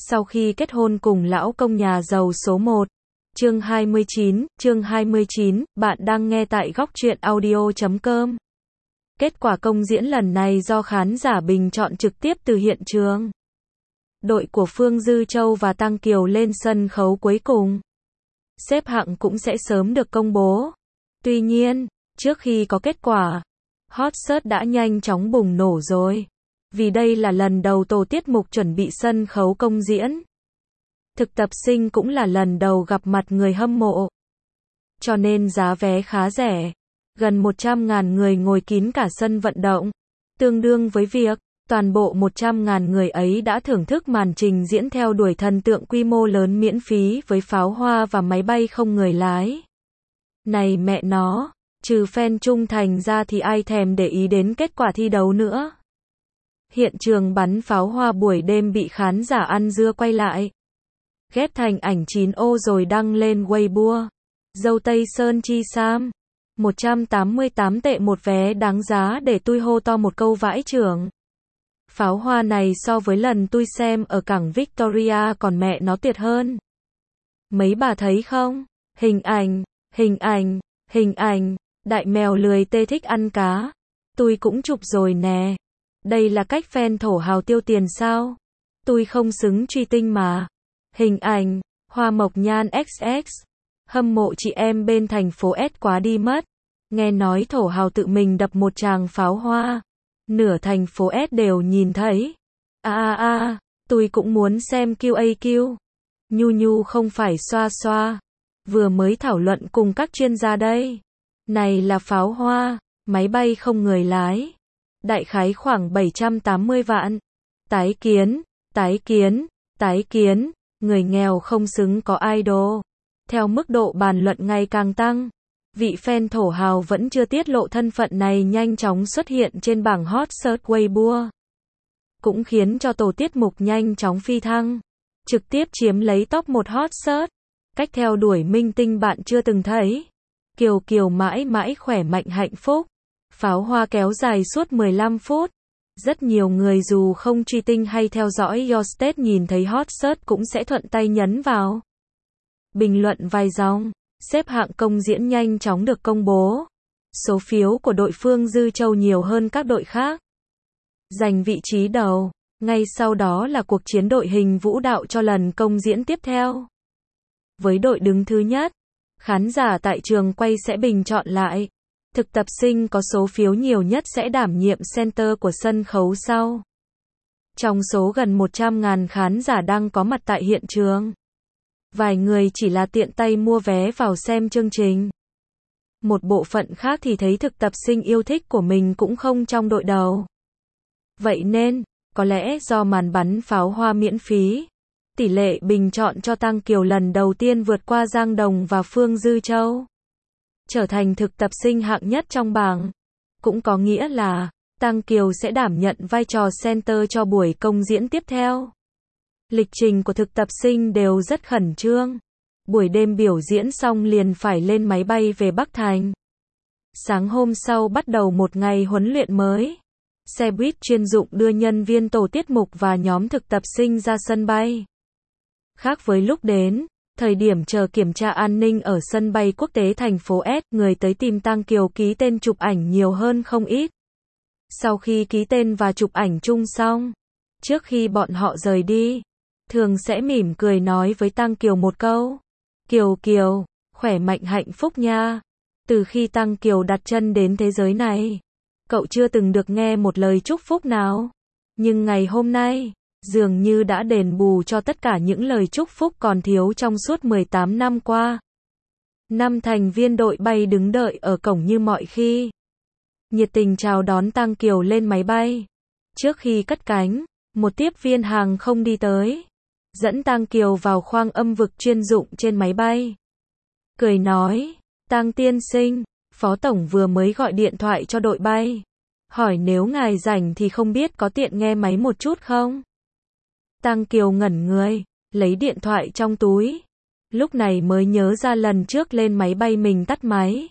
Sau khi kết hôn cùng lão công nhà giàu số 1. Chương 29, bạn đang nghe tại góc truyện audio.com. Kết quả công diễn lần này do khán giả bình chọn trực tiếp từ hiện trường. Đội của Phương Dư Châu và Tăng Kiều lên sân khấu cuối cùng. Xếp hạng cũng sẽ sớm được công bố. Tuy nhiên, trước khi có kết quả, hot search đã nhanh chóng bùng nổ rồi. Vì đây là lần đầu tổ tiết mục chuẩn bị sân khấu công diễn. Thực tập sinh cũng là lần đầu gặp mặt người hâm mộ. Cho nên giá vé khá rẻ. Gần 100.000 người ngồi kín cả sân vận động. Tương đương với việc, toàn bộ 100.000 người ấy đã thưởng thức màn trình diễn theo đuổi thần tượng quy mô lớn miễn phí với pháo hoa và máy bay không người lái. Này mẹ nó, trừ fan trung thành ra thì ai thèm để ý đến kết quả thi đấu nữa. Hiện trường bắn pháo hoa buổi đêm bị khán giả ăn dưa quay lại. Ghép thành ảnh 9 ô rồi đăng lên Weibo. Dâu Tây Sơn Chi Sam. 188 tệ một vé đáng giá để tui hô to một câu vãi chưởng. Pháo hoa này so với lần tui xem ở cảng Victoria còn mẹ nó tuyệt hơn. Mấy bà thấy không? Hình ảnh. Đại mèo lười tê thích ăn cá. Tui cũng chụp rồi nè. Đây là cách fan thổ hào tiêu tiền sao? Tui không xứng truy tinh mà. Hình ảnh, Hoa Mộc Nhan XX. Hâm mộ chị em bên thành phố S quá đi mất. Nghe nói thổ hào tự mình đập một tràng pháo hoa. Nửa thành phố S đều nhìn thấy. Tui cũng muốn xem QAQ. Nhu không phải xoa xoa. Vừa mới thảo luận cùng các chuyên gia đây. Này là pháo hoa, máy bay không người lái. Đại khái khoảng 780 vạn. Tái kiến, người nghèo không xứng có idol. Theo mức độ bàn luận ngày càng tăng, vị fan thổ hào vẫn chưa tiết lộ thân phận này nhanh chóng xuất hiện trên bảng hot search Weibo. Cũng khiến cho tổ tiết mục nhanh chóng phi thăng, trực tiếp chiếm lấy top 1 hot search. Cách theo đuổi minh tinh bạn chưa từng thấy. Kiều mãi mãi khỏe mạnh hạnh phúc. Pháo hoa kéo dài suốt 15 phút. Rất nhiều người dù không truy tinh hay theo dõi Your State nhìn thấy hot search cũng sẽ thuận tay nhấn vào. Bình luận vài dòng, xếp hạng công diễn nhanh chóng được công bố. Số phiếu của đội Phương Dư Châu nhiều hơn các đội khác. Giành vị trí đầu, ngay sau đó là cuộc chiến đội hình vũ đạo cho lần công diễn tiếp theo. Với đội đứng thứ nhất, khán giả tại trường quay sẽ bình chọn lại. Thực tập sinh có số phiếu nhiều nhất sẽ đảm nhiệm center của sân khấu sau. Trong số gần 100.000 khán giả đang có mặt tại hiện trường, vài người chỉ là tiện tay mua vé vào xem chương trình. Một bộ phận khác thì thấy thực tập sinh yêu thích của mình cũng không trong đội đầu. Vậy nên, có lẽ do màn bắn pháo hoa miễn phí, tỷ lệ bình chọn cho Tăng Kiều lần đầu tiên vượt qua Giang Đồng và Phương Dư Châu, trở thành thực tập sinh hạng nhất trong bảng. Cũng có nghĩa là, Tăng Kiều sẽ đảm nhận vai trò center cho buổi công diễn tiếp theo. Lịch trình của thực tập sinh đều rất khẩn trương. Buổi đêm biểu diễn xong liền phải lên máy bay về Bắc Thành. Sáng hôm sau bắt đầu một ngày huấn luyện mới. Xe buýt chuyên dụng đưa nhân viên tổ tiết mục và nhóm thực tập sinh ra sân bay. Khác với lúc đến, thời điểm chờ kiểm tra an ninh ở sân bay quốc tế thành phố S, người tới tìm Tăng Kiều ký tên chụp ảnh nhiều hơn không ít. Sau khi ký tên và chụp ảnh chung xong, trước khi bọn họ rời đi, thường sẽ mỉm cười nói với Tăng Kiều một câu. Kiều, khỏe mạnh hạnh phúc nha. Từ khi Tăng Kiều đặt chân đến thế giới này, cậu chưa từng được nghe một lời chúc phúc nào. Nhưng ngày hôm nay, dường như đã đền bù cho tất cả những lời chúc phúc còn thiếu trong suốt 18 năm qua. 5 thành viên đội bay đứng đợi ở cổng như mọi khi, nhiệt tình chào đón Tăng Kiều lên máy bay. Trước khi cất cánh, một tiếp viên hàng không đi tới, dẫn Tăng Kiều vào khoang âm vực chuyên dụng trên máy bay. Cười nói, Tăng tiên sinh, Phó Tổng vừa mới gọi điện thoại cho đội bay. Hỏi nếu ngài rảnh thì không biết có tiện nghe máy một chút không? Tăng Kiều ngẩn người, lấy điện thoại trong túi. Lúc này mới nhớ ra lần trước lên máy bay mình tắt máy.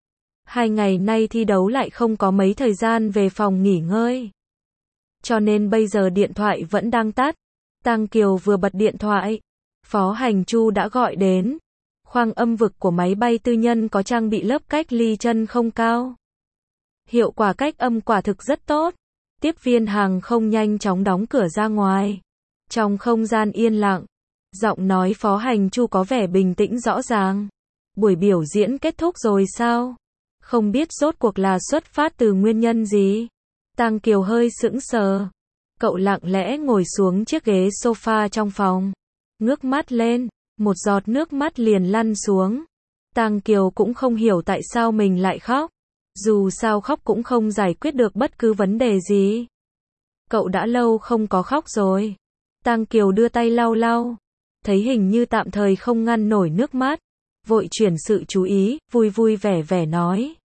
2 ngày nay thi đấu lại không có mấy thời gian về phòng nghỉ ngơi. Cho nên bây giờ điện thoại vẫn đang tắt. Tang Kiều vừa bật điện thoại, Phó Hành Chu đã gọi đến. Khoang âm vực của máy bay tư nhân có trang bị lớp cách ly chân không cao. Hiệu quả cách âm quả thực rất tốt. Tiếp viên hàng không nhanh chóng đóng cửa ra ngoài. Trong không gian yên lặng, giọng nói Phó Hành Chu có vẻ bình tĩnh rõ ràng. Buổi biểu diễn kết thúc rồi sao? Không biết rốt cuộc là xuất phát từ nguyên nhân gì? Tang Kiều hơi sững sờ. Cậu lặng lẽ ngồi xuống chiếc ghế sofa trong phòng. Ngước mắt lên, một giọt nước mắt liền lăn xuống. Tang Kiều cũng không hiểu tại sao mình lại khóc. Dù sao khóc cũng không giải quyết được bất cứ vấn đề gì. Cậu đã lâu không có khóc rồi. Tang Kiều đưa tay lau lau. Thấy hình như tạm thời không ngăn nổi nước mắt. Vội chuyển sự chú ý, vui vui vẻ vẻ nói.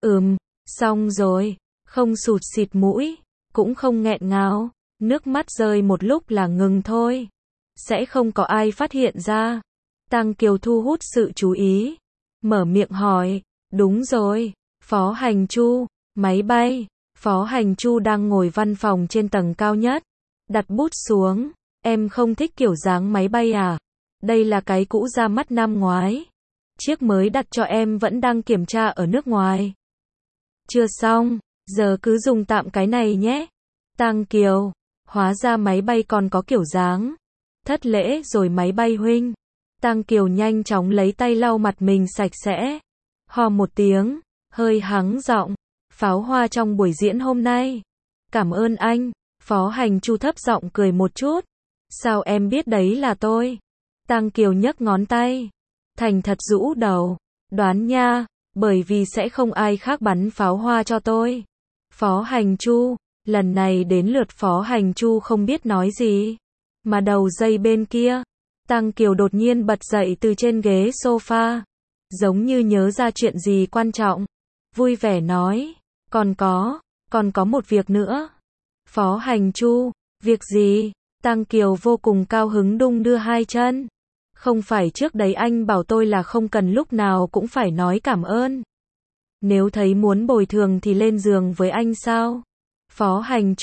Xong rồi. Không sụt xịt mũi, cũng không nghẹn ngào. Nước mắt rơi một lúc là ngừng thôi. Sẽ không có ai phát hiện ra. Tang Kiều thu hút sự chú ý. Mở miệng hỏi. Đúng rồi. Phó Hành Chu, máy bay. Phó Hành Chu đang ngồi văn phòng trên tầng cao nhất. Đặt bút xuống. Em không thích kiểu dáng máy bay à? Đây là cái cũ ra mắt năm ngoái. Chiếc mới đặt cho em vẫn đang kiểm tra ở nước ngoài. Chưa xong, giờ cứ dùng tạm cái này nhé. Tang Kiều, hóa ra máy bay còn có kiểu dáng. Thất lễ rồi máy bay huynh. Tang Kiều nhanh chóng lấy tay lau mặt mình sạch sẽ. Hò một tiếng, hơi hắng giọng. Pháo hoa trong buổi diễn hôm nay. Cảm ơn anh. Phó Hành Chu thấp giọng cười một chút. Sao em biết đấy là tôi? Tang Kiều nhấc ngón tay. Thành thật rũ đầu. Đoán nha, bởi vì sẽ không ai khác bắn pháo hoa cho tôi. Phó Hành Chu, lần này đến lượt Phó Hành Chu không biết nói gì. Mà đầu dây bên kia, Tang Kiều đột nhiên bật dậy từ trên ghế sofa. Giống như nhớ ra chuyện gì quan trọng. Vui vẻ nói, còn có một việc nữa. Phó Hành Chu, việc gì? Tang Kiều vô cùng cao hứng đung đưa hai chân. Không phải trước đấy anh bảo tôi là không cần lúc nào cũng phải nói cảm ơn. Nếu thấy muốn bồi thường thì lên giường với anh sao? Phó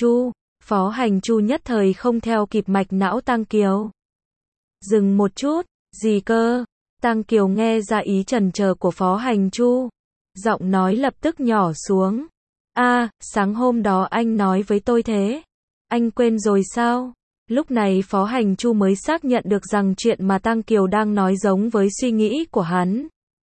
Hành Chu nhất thời không theo kịp mạch não Tang Kiều. Dừng một chút, gì cơ? Tang Kiều nghe ra ý chần chờ của Phó Hành Chu. Giọng nói lập tức nhỏ xuống. Sáng hôm đó anh nói với tôi thế. Anh quên rồi sao? Lúc này Phó Hành Chu mới xác nhận được rằng chuyện mà Tang Kiều đang nói giống với suy nghĩ của hắn.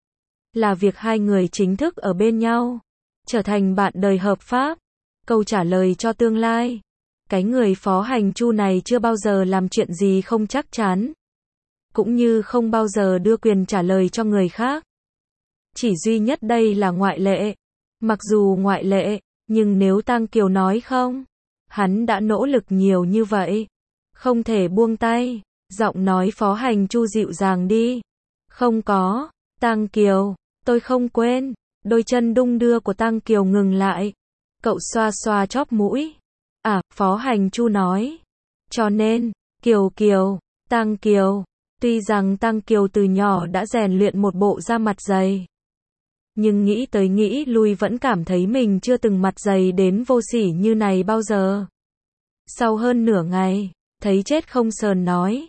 Là việc hai người chính thức ở bên nhau. Trở thành bạn đời hợp pháp. Câu trả lời cho tương lai. Cái người Phó Hành Chu này chưa bao giờ làm chuyện gì không chắc chắn. Cũng như không bao giờ đưa quyền trả lời cho người khác. Chỉ duy nhất đây là ngoại lệ. Mặc dù ngoại lệ, nhưng nếu Tang Kiều nói không, hắn đã nỗ lực nhiều như vậy. Không thể buông tay. Giọng nói Phó Hành Chu dịu dàng đi. Không có. Tang Kiều, tôi không quên. Đôi chân đung đưa của Tang Kiều ngừng lại. Cậu xoa xoa chóp mũi. Phó Hành Chu nói. Cho nên, Kiều, Tang Kiều. Tuy rằng Tang Kiều từ nhỏ đã rèn luyện một bộ da mặt dày. Nhưng nghĩ tới nghĩ lui vẫn cảm thấy mình chưa từng mặt dày đến vô sỉ như này bao giờ. Sau hơn nửa ngày, thấy chết không sờn nói.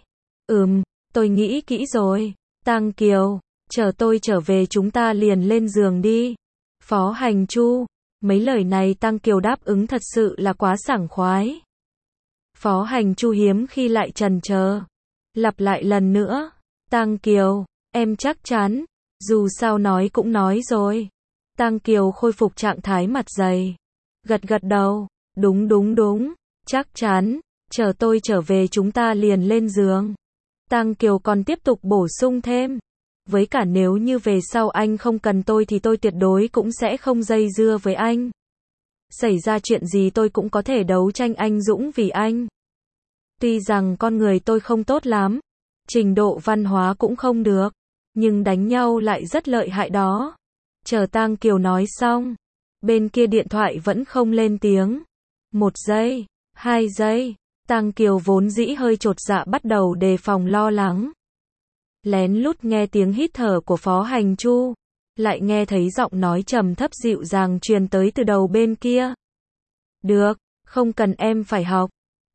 Tôi nghĩ kỹ rồi. Tang Kiều, chờ tôi trở về chúng ta liền lên giường đi. Phó Hành Chu, mấy lời này Tang Kiều đáp ứng thật sự là quá sảng khoái. Phó Hành Chu hiếm khi lại chần chờ. Lặp lại lần nữa. Tang Kiều, em chắc chắn. Dù sao nói cũng nói rồi. Tang Kiều khôi phục trạng thái mặt dày. Gật đầu. Đúng. Chắc chắn. Chờ tôi trở về chúng ta liền lên giường. Tang Kiều còn tiếp tục bổ sung thêm. Với cả nếu như về sau anh không cần tôi thì tôi tuyệt đối cũng sẽ không dây dưa với anh. Xảy ra chuyện gì tôi cũng có thể đấu tranh anh dũng vì anh. Tuy rằng con người tôi không tốt lắm, trình độ văn hóa cũng không được, nhưng đánh nhau lại rất lợi hại đó. Chờ Tang Kiều nói xong, bên kia điện thoại vẫn không lên tiếng. 1 giây, 2 giây, Tang Kiều vốn dĩ hơi chột dạ bắt đầu đề phòng lo lắng. Lén lút nghe tiếng hít thở của Phó Hành Chu, lại nghe thấy giọng nói trầm thấp dịu dàng truyền tới từ đầu bên kia. Được, không cần em phải học.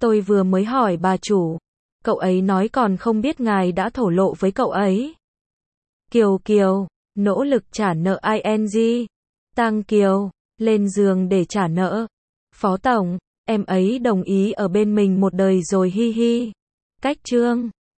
Tôi vừa mới hỏi bà chủ. Cậu ấy nói còn không biết ngài đã thổ lộ với cậu ấy. Kiều Kiều, nỗ lực trả nợ ing. Tăng Kiều, lên giường để trả nợ. Phó Tổng, em ấy đồng ý ở bên mình một đời rồi hi hi. Cách chương